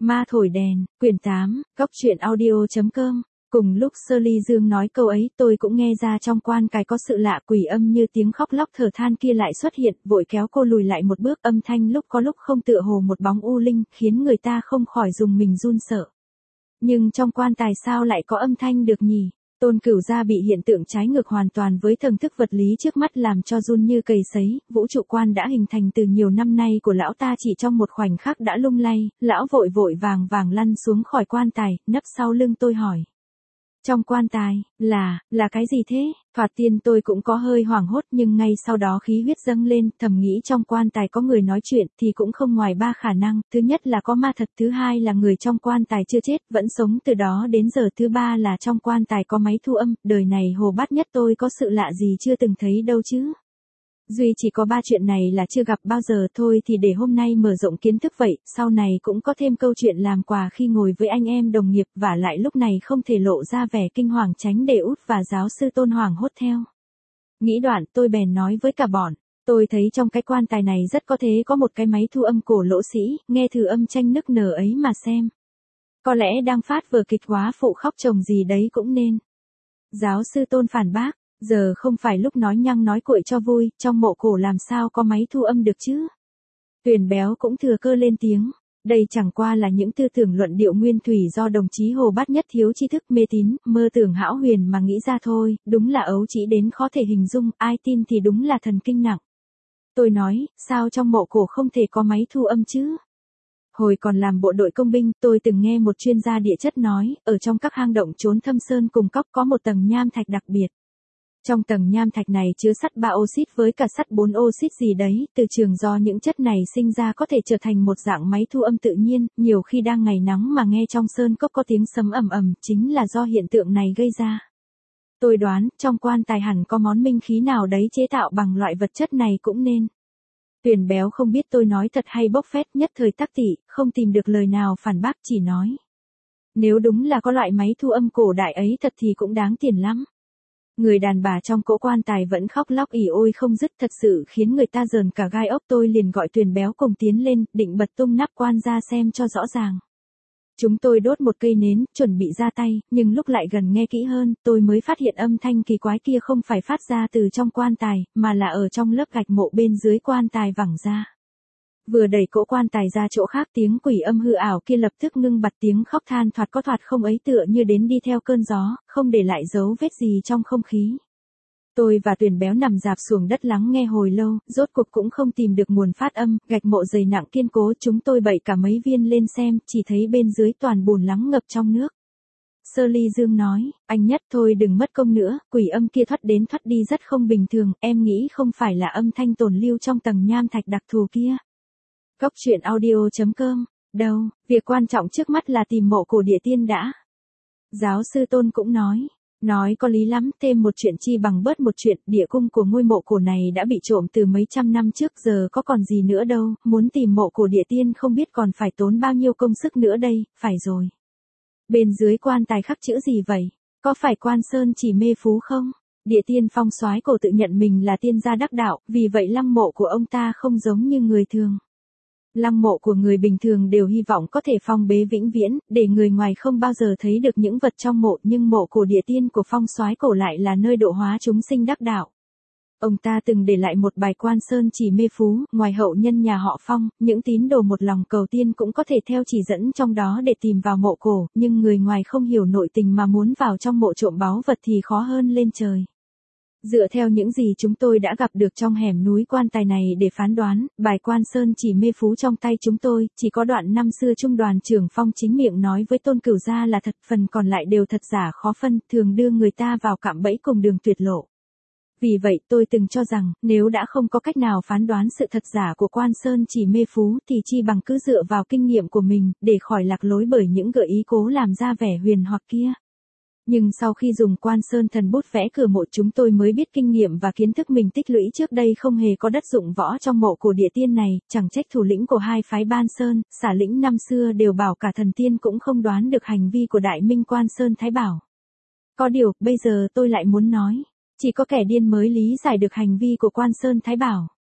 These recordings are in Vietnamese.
Ma thổi đèn, quyển 8, góc truyện audio.com. Cùng lúc Shirley Dương nói câu ấy, tôi cũng nghe ra trong quan tài có sự lạ, quỷ âm như tiếng khóc lóc thở than kia lại xuất hiện, vội kéo cô lùi lại một bước, âm thanh lúc có lúc không tựa hồ một bóng u linh, khiến người ta không khỏi dùng mình run sợ. Nhưng trong quan tài sao lại có âm thanh được nhỉ? Tôn Cửu Gia bị hiện tượng trái ngược hoàn toàn với thần thức vật lý trước mắt làm cho run như cầy sấy, vũ trụ quan đã hình thành từ nhiều năm nay của lão ta chỉ trong một khoảnh khắc đã lung lay, lão vội vội vàng vàng lăn xuống khỏi quan tài, nấp sau lưng tôi hỏi. Trong quan tài, là cái gì thế? Thoạt tiên tôi cũng có hơi hoảng hốt nhưng ngay sau đó khí huyết dâng lên, thầm nghĩ trong quan tài có người nói chuyện thì cũng không ngoài ba khả năng, thứ nhất là có ma thật, thứ hai là người trong quan tài chưa chết, vẫn sống từ đó đến giờ, thứ ba là trong quan tài có máy thu âm, đời này hồ bát nhất tôi có sự lạ gì chưa từng thấy đâu chứ. Duy chỉ có ba chuyện này là chưa gặp bao giờ thôi thì để hôm nay mở rộng kiến thức vậy, sau này cũng có thêm câu chuyện làm quà khi ngồi với anh em đồng nghiệp, và lại lúc này không thể lộ ra vẻ kinh hoàng tránh để Út và giáo sư Tôn hoảng hốt theo. Nghĩ đoạn tôi bèn nói với cả bọn, tôi thấy trong cái quan tài này rất có thể có một cái máy thu âm cổ lỗ sĩ, nghe thử âm tranh nức nở ấy mà xem. Có lẽ đang phát vở kịch quá phụ khóc chồng gì đấy cũng nên. Giáo sư Tôn phản bác. Giờ không phải lúc nói nhăng nói cuội cho vui, trong mộ cổ làm sao có máy thu âm được chứ? Tuyền Béo cũng thừa cơ lên tiếng, đây chẳng qua là những tư tưởng luận điệu nguyên thủy do đồng chí Hồ Bát Nhất thiếu tri thức mê tín, mơ tưởng hão huyền mà nghĩ ra thôi, đúng là ấu trĩ đến khó thể hình dung, ai tin thì đúng là thần kinh nặng. Tôi nói, sao trong mộ cổ không thể có máy thu âm chứ? Hồi còn làm bộ đội công binh, tôi từng nghe một chuyên gia địa chất nói, ở trong các hang động chốn thâm sơn cùng cốc có một tầng nham thạch đặc biệt. Trong tầng nham thạch này chứa sắt 3 oxit với cả sắt 4 oxit gì đấy, từ trường do những chất này sinh ra có thể trở thành một dạng máy thu âm tự nhiên, nhiều khi đang ngày nắng mà nghe trong sơn cốc có tiếng sấm ầm ầm, chính là do hiện tượng này gây ra. Tôi đoán, trong quan tài hẳn có món minh khí nào đấy chế tạo bằng loại vật chất này cũng nên. Tuyền Béo không biết tôi nói thật hay bốc phét, nhất thời tắc tị, không tìm được lời nào phản bác, chỉ nói. Nếu đúng là có loại máy thu âm cổ đại ấy thật thì cũng đáng tiền lắm. Người đàn bà trong cỗ quan tài vẫn khóc lóc ỉ ôi không dứt, thật sự khiến người ta rờn cả gai ốc. Tôi liền gọi Tuyền Béo cùng tiến lên, định bật tung nắp quan ra xem cho rõ ràng. Chúng tôi đốt một cây nến, chuẩn bị ra tay, nhưng lúc lại gần nghe kỹ hơn, tôi mới phát hiện âm thanh kỳ quái kia không phải phát ra từ trong quan tài, mà là ở trong lớp gạch mộ bên dưới quan tài vẳng ra. Vừa đẩy cỗ quan tài ra chỗ khác, tiếng quỷ âm hư ảo kia lập tức ngưng bặt, tiếng khóc than thoạt có thoạt không ấy tựa như đến đi theo cơn gió, không để lại dấu vết gì trong không khí. Tôi và Tuyền Béo nằm rạp xuống đất lắng nghe hồi lâu, rốt cuộc cũng không tìm được nguồn phát âm, gạch mộ dày nặng kiên cố, chúng tôi bậy cả mấy viên lên xem, chỉ thấy bên dưới toàn bùn lắng ngập trong nước. Shirley Dương nói, anh Nhất thôi đừng mất công nữa, quỷ âm kia thoát đến thoát đi rất không bình thường, em nghĩ không phải là âm thanh tồn lưu trong tầng nham thạch đặc thù kia. Góc truyện audio.com, đâu, việc quan trọng trước mắt là tìm mộ cổ địa tiên đã. Giáo sư Tôn cũng nói có lý lắm, thêm một chuyện chi bằng bớt một chuyện, địa cung của ngôi mộ cổ này đã bị trộm từ mấy trăm năm trước, giờ có còn gì nữa đâu, muốn tìm mộ cổ địa tiên không biết còn phải tốn bao nhiêu công sức nữa đây, phải rồi. Bên dưới quan tài khắc chữ gì vậy, có phải Quan Sơn Chỉ Mê Phú không? Địa tiên Phong Soái cổ tự nhận mình là tiên gia đắc đạo, vì vậy lăng mộ của ông ta không giống như người thường. Lăng mộ của người bình thường đều hy vọng có thể phong bế vĩnh viễn, để người ngoài không bao giờ thấy được những vật trong mộ, nhưng mộ cổ địa tiên của Phong Soái cổ lại là nơi độ hóa chúng sinh đắc đạo. Ông ta từng để lại một bài Quan Sơn Chỉ Mê Phú, ngoài hậu nhân nhà họ Phong, những tín đồ một lòng cầu tiên cũng có thể theo chỉ dẫn trong đó để tìm vào mộ cổ, nhưng người ngoài không hiểu nội tình mà muốn vào trong mộ trộm báu vật thì khó hơn lên trời. Dựa theo những gì chúng tôi đã gặp được trong hẻm núi quan tài này để phán đoán, bài Quan Sơn Chỉ Mê Phú trong tay chúng tôi, chỉ có đoạn năm xưa trung đoàn trưởng Phong chính miệng nói với Tôn Cửu Gia là thật, phần còn lại đều thật giả khó phân, thường đưa người ta vào cạm bẫy cùng đường tuyệt lộ. Vì vậy tôi từng cho rằng, nếu đã không có cách nào phán đoán sự thật giả của Quan Sơn Chỉ Mê Phú thì chi bằng cứ dựa vào kinh nghiệm của mình, để khỏi lạc lối bởi những gợi ý cố làm ra vẻ huyền hoặc kia. Nhưng sau khi dùng Quan Sơn thần bút vẽ cửa mộ chúng tôi mới biết kinh nghiệm và kiến thức mình tích lũy trước đây không hề có đất dụng võ trong mộ cổ địa tiên này, chẳng trách thủ lĩnh của hai phái Ban Sơn, Xả Lĩnh năm xưa đều bảo cả thần tiên cũng không đoán được hành vi của Đại Minh Quan Sơn Thái Bảo. Có điều, bây giờ tôi lại muốn nói, chỉ có kẻ điên mới lý giải được hành vi của Quan Sơn Thái Bảo.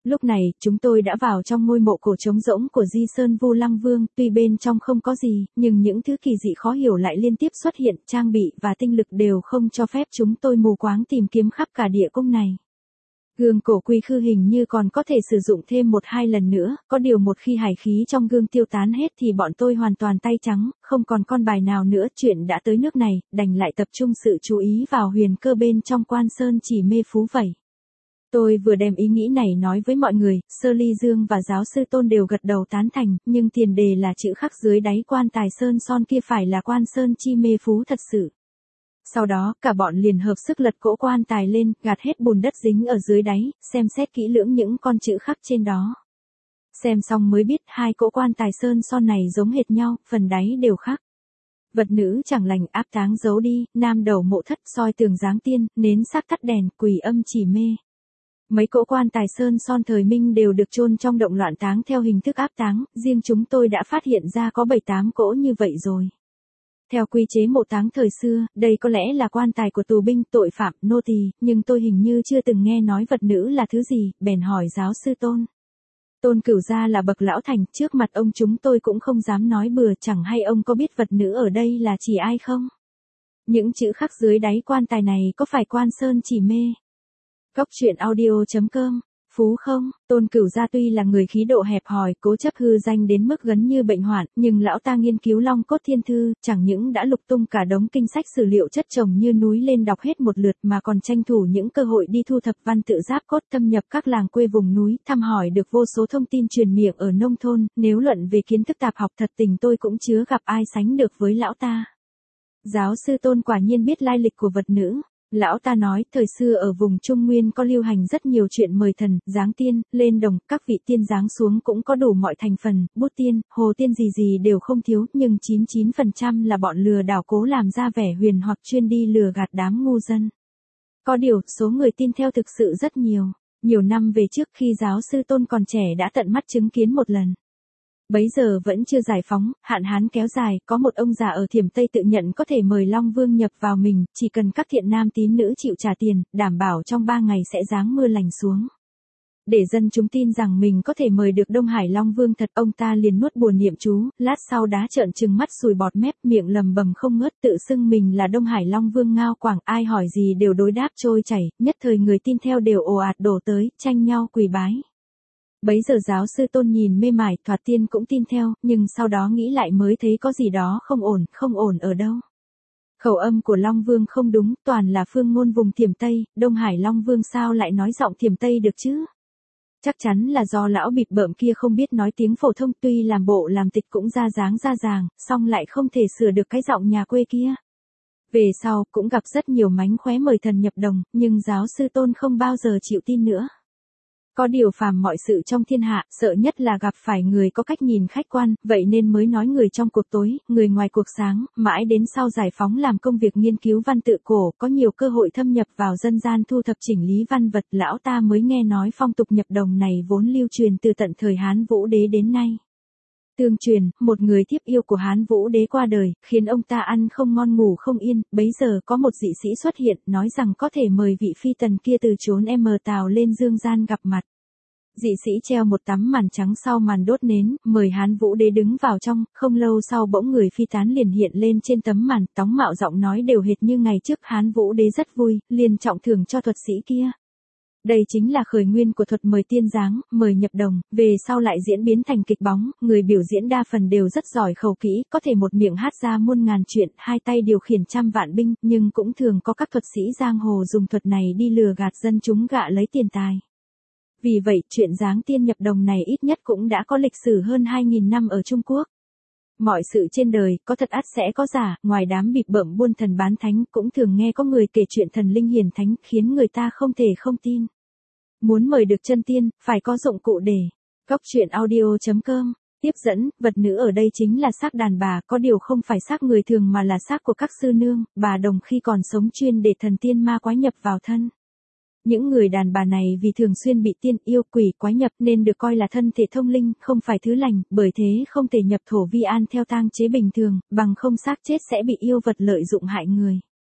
Lúc này, chúng tôi đã vào trong ngôi mộ cổ trống rỗng của Di Sơn Vu Lăng Vương, tuy bên trong không có gì, nhưng những thứ kỳ dị khó hiểu lại liên tiếp xuất hiện, trang bị và tinh lực đều không cho phép chúng tôi mù quáng tìm kiếm khắp cả địa cung này. Gương cổ quy khư hình như còn có thể sử dụng thêm 1-2 lần nữa, có điều một khi hải khí trong gương tiêu tán hết thì bọn tôi hoàn toàn tay trắng, không còn con bài nào nữa. Chuyện đã tới nước này, đành lại tập trung sự chú ý vào huyền cơ bên trong Quan Sơn Chỉ Mê Phú vậy. Tôi vừa đem ý nghĩ này nói với mọi người, Sơ Ly Dương và giáo sư Tôn đều gật đầu tán thành, nhưng tiền đề là chữ khắc dưới đáy quan tài sơn son kia phải là Quan Sơn Chi Mê Phú thật sự. Sau đó, cả bọn liền hợp sức lật cỗ quan tài lên, gạt hết bùn đất dính ở dưới đáy, xem xét kỹ lưỡng những con chữ khắc trên đó. Xem xong mới biết hai cỗ quan tài sơn son này giống hệt nhau, phần đáy đều khắc. Vật nữ chẳng lành, áp táng giấu đi, nam đầu mộ thất, soi tường giáng tiên, nến xác tắt đèn, quỷ âm chỉ mê. Mấy cỗ quan tài sơn son thời Minh đều được chôn trong động loạn táng theo hình thức áp táng, riêng chúng tôi đã phát hiện ra có 7-8 cỗ như vậy rồi. Theo quy chế mộ táng thời xưa, đây có lẽ là quan tài của tù binh, tội phạm, nô tỳ, nhưng tôi hình như chưa từng nghe nói vật nữ là thứ gì, bèn hỏi giáo sư Tôn. Tôn Cửu Gia là bậc lão thành, trước mặt ông chúng tôi cũng không dám nói bừa, chẳng hay ông có biết vật nữ ở đây là chỉ ai không? Những chữ khắc dưới đáy quan tài này có phải Quan Sơn Chỉ Mê? Góc truyện audio.com Phú không? Tôn Cửu Gia tuy là người khí độ hẹp hòi, cố chấp hư danh đến mức gần như bệnh hoạn, nhưng lão ta nghiên cứu Long Cốt Thiên Thư, chẳng những đã lục tung cả đống kinh sách sử liệu chất chồng như núi lên đọc hết một lượt mà còn tranh thủ những cơ hội đi thu thập văn tự giáp cốt, thâm nhập các làng quê vùng núi, thăm hỏi được vô số thông tin truyền miệng ở nông thôn, nếu luận về kiến thức tạp học thật tình tôi cũng chưa gặp ai sánh được với lão ta. Giáo sư Tôn quả nhiên biết lai lịch của vật nữ. Lão ta nói, thời xưa ở vùng Trung Nguyên có lưu hành rất nhiều chuyện mời thần, giáng tiên, lên đồng, các vị tiên giáng xuống cũng có đủ mọi thành phần, bút tiên, hồ tiên gì gì đều không thiếu, nhưng 99% là bọn lừa đảo cố làm ra vẻ huyền hoặc chuyên đi lừa gạt đám ngu dân. Có điều, số người tin theo thực sự rất nhiều. Nhiều năm về trước khi giáo sư Tôn còn trẻ đã tận mắt chứng kiến một lần. Bấy giờ vẫn chưa giải phóng, hạn hán kéo dài, có một ông già ở Thiểm Tây tự nhận có thể mời Long Vương nhập vào mình, chỉ cần các thiện nam tín nữ chịu trả tiền, đảm bảo trong 3 ngày sẽ giáng mưa lành xuống. Để dân chúng tin rằng mình có thể mời được Đông Hải Long Vương thật, ông ta liền nuốt bùa niệm chú, lát sau đá trợn trừng mắt sùi bọt mép, miệng lầm bầm không ngớt, tự xưng mình là Đông Hải Long Vương ngao quảng, ai hỏi gì đều đối đáp trôi chảy, nhất thời người tin theo đều ồ ạt đổ tới, tranh nhau quỳ bái. Bấy giờ giáo sư Tôn nhìn mê mải, thoạt tiên cũng tin theo, nhưng sau đó nghĩ lại mới thấy có gì đó không ổn ở đâu. Khẩu âm của Long Vương không đúng, toàn là phương ngôn vùng Thiểm Tây, Đông Hải Long Vương sao lại nói giọng Thiểm Tây được chứ? Chắc chắn là do lão bịp bợm kia không biết nói tiếng phổ thông, tuy làm bộ làm tịch cũng ra dáng ra dàng, song lại không thể sửa được cái giọng nhà quê kia. Về sau, cũng gặp rất nhiều mánh khóe mời thần nhập đồng, nhưng giáo sư Tôn không bao giờ chịu tin nữa. Có điều phàm mọi sự trong thiên hạ, sợ nhất là gặp phải người có cách nhìn khách quan, vậy nên mới nói người trong cuộc tối, người ngoài cuộc sáng, mãi đến sau giải phóng làm công việc nghiên cứu văn tự cổ, có nhiều cơ hội thâm nhập vào dân gian thu thập chỉnh lý văn vật, lão ta mới nghe nói phong tục nhập đồng này vốn lưu truyền từ tận thời Hán Vũ Đế đến nay. Tương truyền, một người thiếp yêu của Hán Vũ Đế qua đời, khiến ông ta ăn không ngon ngủ không yên, bấy giờ có một dị sĩ xuất hiện, nói rằng có thể mời vị phi tần kia từ chốn Tào lên dương gian gặp mặt. Dị sĩ treo một tấm màn trắng sau màn đốt nến, mời Hán Vũ Đế đứng vào trong, không lâu sau bỗng người phi tán liền hiện lên trên tấm màn, tóng mạo giọng nói đều hệt như ngày trước. Hán Vũ Đế rất vui, liền trọng thưởng cho thuật sĩ kia. Đây chính là khởi nguyên của thuật mời tiên giáng, mời nhập đồng, về sau lại diễn biến thành kịch bóng, người biểu diễn đa phần đều rất giỏi khẩu kỹ, có thể một miệng hát ra muôn ngàn chuyện, hai tay điều khiển trăm vạn binh, nhưng cũng thường có các thuật sĩ giang hồ dùng thuật này đi lừa gạt dân chúng gạ lấy tiền tài. Vì vậy, chuyện giáng tiên nhập đồng này ít nhất cũng đã có lịch sử hơn 2.000 năm ở Trung Quốc. Mọi sự trên đời, có thật ắt sẽ có giả, ngoài đám bịp bợm buôn thần bán thánh, cũng thường nghe có người kể chuyện thần linh hiển thánh, khiến người ta không thể không tin. Muốn mời được chân tiên, phải có dụng cụ để. Góc truyện audio.com Tiếp dẫn, vật nữ ở đây chính là xác đàn bà, có điều không phải xác người thường mà là xác của các sư nương, bà đồng khi còn sống chuyên để thần tiên ma quái nhập vào thân. Những người đàn bà này vì thường xuyên bị tiên yêu quỷ quái nhập nên được coi là thân thể thông linh, không phải thứ lành, bởi thế không thể nhập thổ vi an theo tang chế bình thường, bằng không xác chết sẽ bị yêu vật lợi dụng hại người.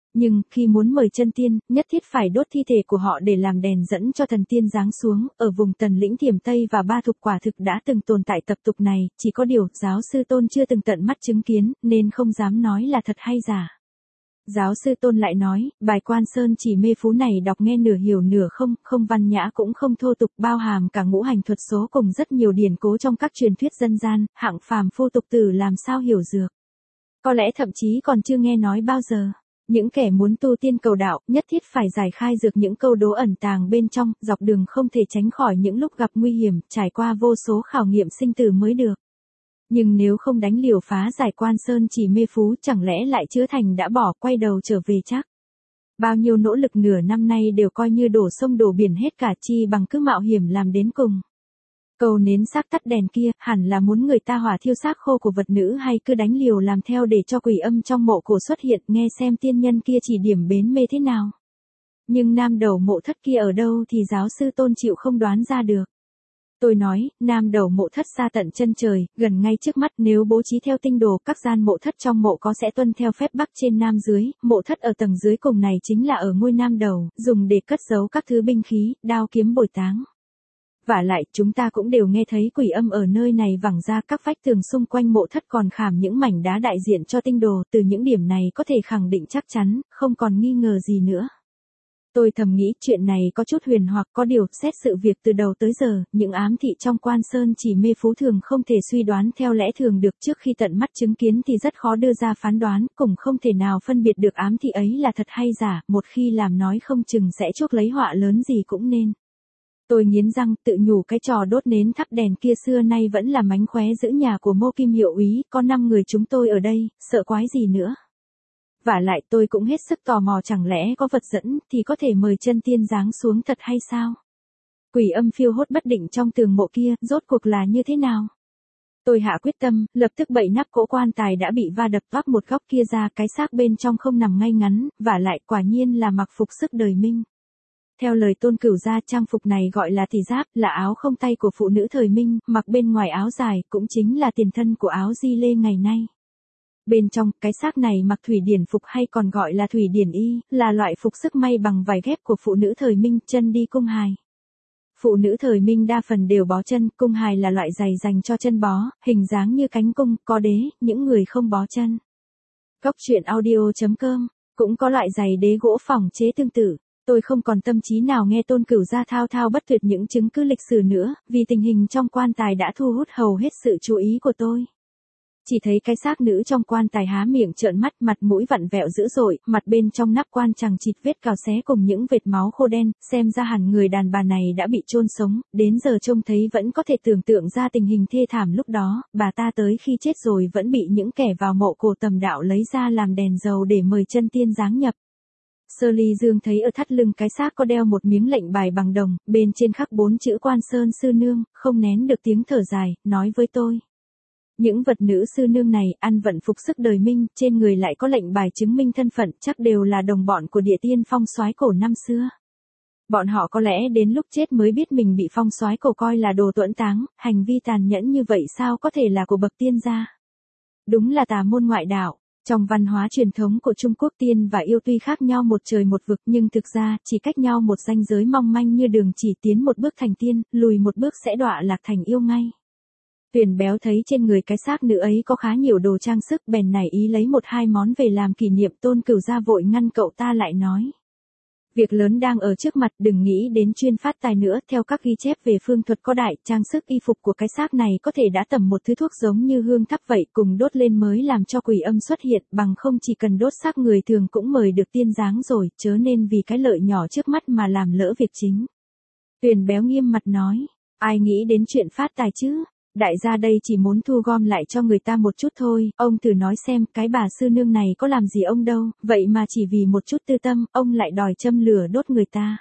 Nhưng, khi muốn mời chân tiên, nhất thiết phải đốt thi thể của họ để làm đèn dẫn cho thần tiên giáng xuống, ở vùng Tần Lĩnh Thiểm Tây và Ba Thục quả thực đã từng tồn tại tập tục này, chỉ có điều, giáo sư Tôn chưa từng tận mắt chứng kiến, nên không dám nói là thật hay giả. Giáo sư Tôn lại nói, bài Quan Sơn Chỉ Mê Phú này đọc nghe nửa hiểu nửa không, không văn nhã cũng không thô tục, bao hàm cả ngũ hành thuật số cùng rất nhiều điển cố trong các truyền thuyết dân gian, hạng phàm phu tục tử làm sao hiểu dược. Có lẽ thậm chí còn chưa nghe nói bao giờ. Những kẻ muốn tu tiên cầu đạo, nhất thiết phải giải khai dược những câu đố ẩn tàng bên trong, dọc đường không thể tránh khỏi những lúc gặp nguy hiểm, trải qua vô số khảo nghiệm sinh tử mới được. Nhưng nếu không đánh liều phá giải Quan Sơn Chỉ Mê Phú, chẳng lẽ lại chữa thành đã bỏ, quay đầu trở về chắc. Bao nhiêu nỗ lực nửa năm nay đều coi như đổ sông đổ biển hết cả, chi bằng cứ mạo hiểm làm đến cùng. Cầu nến xác tắt đèn kia, hẳn là muốn người ta hỏa thiêu xác khô của vật nữ, hay cứ đánh liều làm theo để cho quỷ âm trong mộ cổ xuất hiện, nghe xem tiên nhân kia chỉ điểm bến mê thế nào. Nhưng nam đầu mộ thất kia ở đâu thì giáo sư Tôn chịu không đoán ra được. Tôi nói, nam đầu mộ thất xa tận chân trời, gần ngay trước mắt, nếu bố trí theo tinh đồ, các gian mộ thất trong mộ có sẽ tuân theo phép bắc trên nam dưới, mộ thất ở tầng dưới cùng này chính là ở ngôi nam đầu, dùng để cất giấu các thứ binh khí, đao kiếm bồi táng. Vả lại, chúng ta cũng đều nghe thấy quỷ âm ở nơi này vẳng ra, các vách tường xung quanh mộ thất còn khảm những mảnh đá đại diện cho tinh đồ, từ những điểm này có thể khẳng định chắc chắn, không còn nghi ngờ gì nữa. Tôi thầm nghĩ chuyện này có chút huyền hoặc, có điều, xét sự việc từ đầu tới giờ, những ám thị trong Quan Sơn Chỉ Mê Phú thường không thể suy đoán theo lẽ thường được, trước khi tận mắt chứng kiến thì rất khó đưa ra phán đoán, cũng không thể nào phân biệt được ám thị ấy là thật hay giả, một khi làm nói không chừng sẽ chuốc lấy họa lớn gì cũng nên. Tôi nghiến răng, tự nhủ cái trò đốt nến thắp đèn kia xưa nay vẫn là mánh khóe giữ nhà của Mô Kim hiệu úy, có 5 người chúng tôi ở đây, sợ quái gì nữa. Vả lại tôi cũng hết sức tò mò, chẳng lẽ có vật dẫn thì có thể mời chân tiên giáng xuống thật hay sao? Quỷ âm phiêu hốt bất định trong tường mộ kia, rốt cuộc là như thế nào? Tôi hạ quyết tâm, lập tức bậy nắp cỗ quan tài đã bị va đập toác một góc kia ra, cái xác bên trong không nằm ngay ngắn, vả lại quả nhiên là mặc phục sức đời Minh. Theo lời Tôn Cửu gia, trang phục này gọi là thị giáp, là áo không tay của phụ nữ thời Minh, mặc bên ngoài áo dài, cũng chính là tiền thân của áo di lê ngày nay. Bên trong, cái xác này mặc thủy điển phục hay còn gọi là thủy điển y, là loại phục sức may bằng vải ghép của phụ nữ thời Minh, chân đi cung hài. Phụ nữ thời Minh đa phần đều bó chân, cung hài là loại giày dành cho chân bó, hình dáng như cánh cung, có đế, những người không bó chân. Góc truyện audio.com, cũng có loại giày đế gỗ phỏng chế tương tự. Tôi không còn tâm trí nào nghe Tôn Cửu gia thao thao bất tuyệt những chứng cứ lịch sử nữa, vì tình hình trong quan tài đã thu hút hầu hết sự chú ý của tôi. Chỉ thấy cái xác nữ trong quan tài há miệng trợn mắt, mặt mũi vặn vẹo dữ dội, mặt bên trong nắp quan chằng chịt vết cào xé cùng những vệt máu khô đen, xem ra hẳn người đàn bà này đã bị chôn sống, đến giờ trông thấy vẫn có thể tưởng tượng ra tình hình thê thảm lúc đó, bà ta tới khi chết rồi vẫn bị những kẻ vào mộ cổ tầm đạo lấy ra làm đèn dầu để mời chân tiên giáng nhập. Sơ Ly Dương thấy ở thắt lưng cái xác có đeo một miếng lệnh bài bằng đồng, bên trên khắc 4 chữ Quan Sơn sư nương, không nén được tiếng thở dài, nói với tôi. Những vật nữ sư nương này ăn vận phục sức đời Minh, trên người lại có lệnh bài chứng minh thân phận, chắc đều là đồng bọn của địa tiên phong soái cổ năm xưa. Bọn họ có lẽ đến lúc chết mới biết mình bị phong soái cổ coi là đồ tuẫn táng, hành vi tàn nhẫn như vậy sao có thể là của bậc tiên gia. Đúng là tà môn ngoại đạo. Trong văn hóa truyền thống của Trung Quốc, tiên và yêu tuy khác nhau một trời một vực, nhưng thực ra chỉ cách nhau một ranh giới mong manh như đường chỉ, tiến một bước thành tiên, lùi một bước sẽ đọa lạc thành yêu ngay. Tuyền Béo thấy trên người cái xác nữ ấy có khá nhiều đồ trang sức, bèn nảy ý lấy 1-2 món về làm kỷ niệm. Tôn Cửu gia vội ngăn cậu ta lại nói. Việc lớn đang ở trước mặt, đừng nghĩ đến chuyên phát tài nữa, theo các ghi chép về phương thuật có đại, trang sức y phục của cái xác này có thể đã tẩm một thứ thuốc giống như hương thắp vậy, cùng đốt lên mới làm cho quỷ âm xuất hiện, bằng không chỉ cần đốt xác người thường cũng mời được tiên giáng rồi, chớ nên vì cái lợi nhỏ trước mắt mà làm lỡ việc chính. Tuyền Béo nghiêm mặt nói, ai nghĩ đến chuyện phát tài chứ? Đại gia đây chỉ muốn thu gom lại cho người ta một chút thôi, ông thử nói xem, cái bà sư nương này có làm gì ông đâu, vậy mà chỉ vì một chút tư tâm, ông lại đòi châm lửa đốt người ta.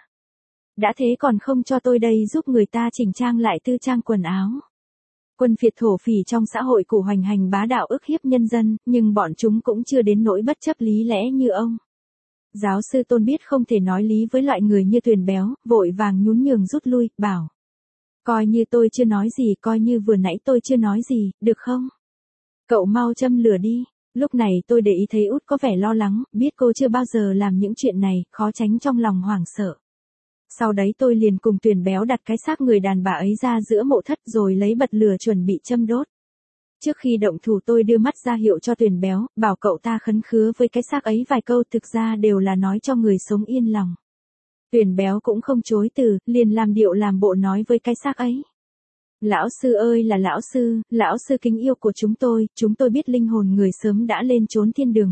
Đã thế còn không cho tôi đây giúp người ta chỉnh trang lại tư trang quần áo. Quân phiệt thổ phỉ trong xã hội cụ hoành hành bá đạo ức hiếp nhân dân, nhưng bọn chúng cũng chưa đến nỗi bất chấp lý lẽ như ông. Giáo sư Tôn biết không thể nói lý với loại người như Tuyền Béo, vội vàng nhún nhường rút lui, bảo. Coi như tôi chưa nói gì, coi như vừa nãy tôi chưa nói gì, được không? Cậu mau châm lửa đi. Lúc này tôi để ý thấy Út có vẻ lo lắng, biết cô chưa bao giờ làm những chuyện này, khó tránh trong lòng hoảng sợ. Sau đấy tôi liền cùng Tuyền Béo đặt cái xác người đàn bà ấy ra giữa mộ thất rồi lấy bật lửa chuẩn bị châm đốt. Trước khi động thủ tôi đưa mắt ra hiệu cho Tuyền Béo, bảo cậu ta khấn khứa với cái xác ấy vài câu, thực ra đều là nói cho người sống yên lòng. Tuyền Béo cũng không chối từ, liền làm điệu làm bộ nói với cái xác ấy. Lão sư ơi là lão sư kính yêu của chúng tôi biết linh hồn người sớm đã lên chốn thiên đường,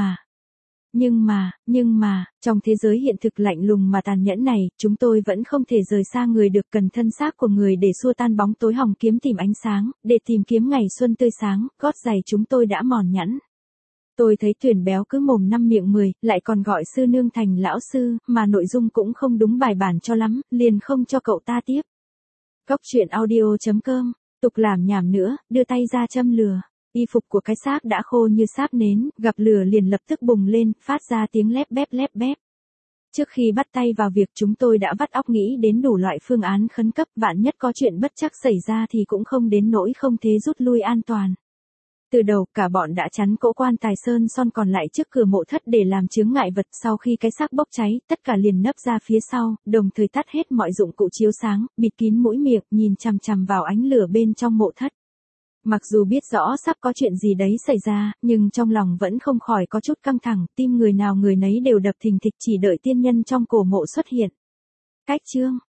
nhưng mà, trong thế giới hiện thực lạnh lùng mà tàn nhẫn này, chúng tôi vẫn không thể rời xa người được, cần thân xác của người để xua tan bóng tối hòng kiếm tìm ánh sáng, để tìm kiếm ngày xuân tươi sáng, gót giày chúng tôi đã mòn nhẵn. Tôi thấy Tuyền Béo cứ mồm năm miệng 10, lại còn gọi sư nương thành lão sư, mà nội dung cũng không đúng bài bản cho lắm, liền không cho cậu ta tiếp. Cóc truyện audio.com, tục làm nhảm nữa, đưa tay ra châm lửa. Y phục của cái xác đã khô như sáp nến, gặp lửa liền lập tức bùng lên, phát ra tiếng lép bép. Trước khi bắt tay vào việc chúng tôi đã vắt óc nghĩ đến đủ loại phương án khẩn cấp, vạn nhất có chuyện bất trắc xảy ra thì cũng không đến nỗi không thế rút lui an toàn. Từ đầu, cả bọn đã chắn cỗ quan tài sơn son còn lại trước cửa mộ thất để làm chướng ngại vật, sau khi cái xác bốc cháy, tất cả liền nấp ra phía sau, đồng thời tắt hết mọi dụng cụ chiếu sáng, bịt kín mũi miệng, nhìn chằm chằm vào ánh lửa bên trong mộ thất. Mặc dù biết rõ sắp có chuyện gì đấy xảy ra, nhưng trong lòng vẫn không khỏi có chút căng thẳng, tim người nào người nấy đều đập thình thịch chỉ đợi tiên nhân trong cổ mộ xuất hiện. Cách chương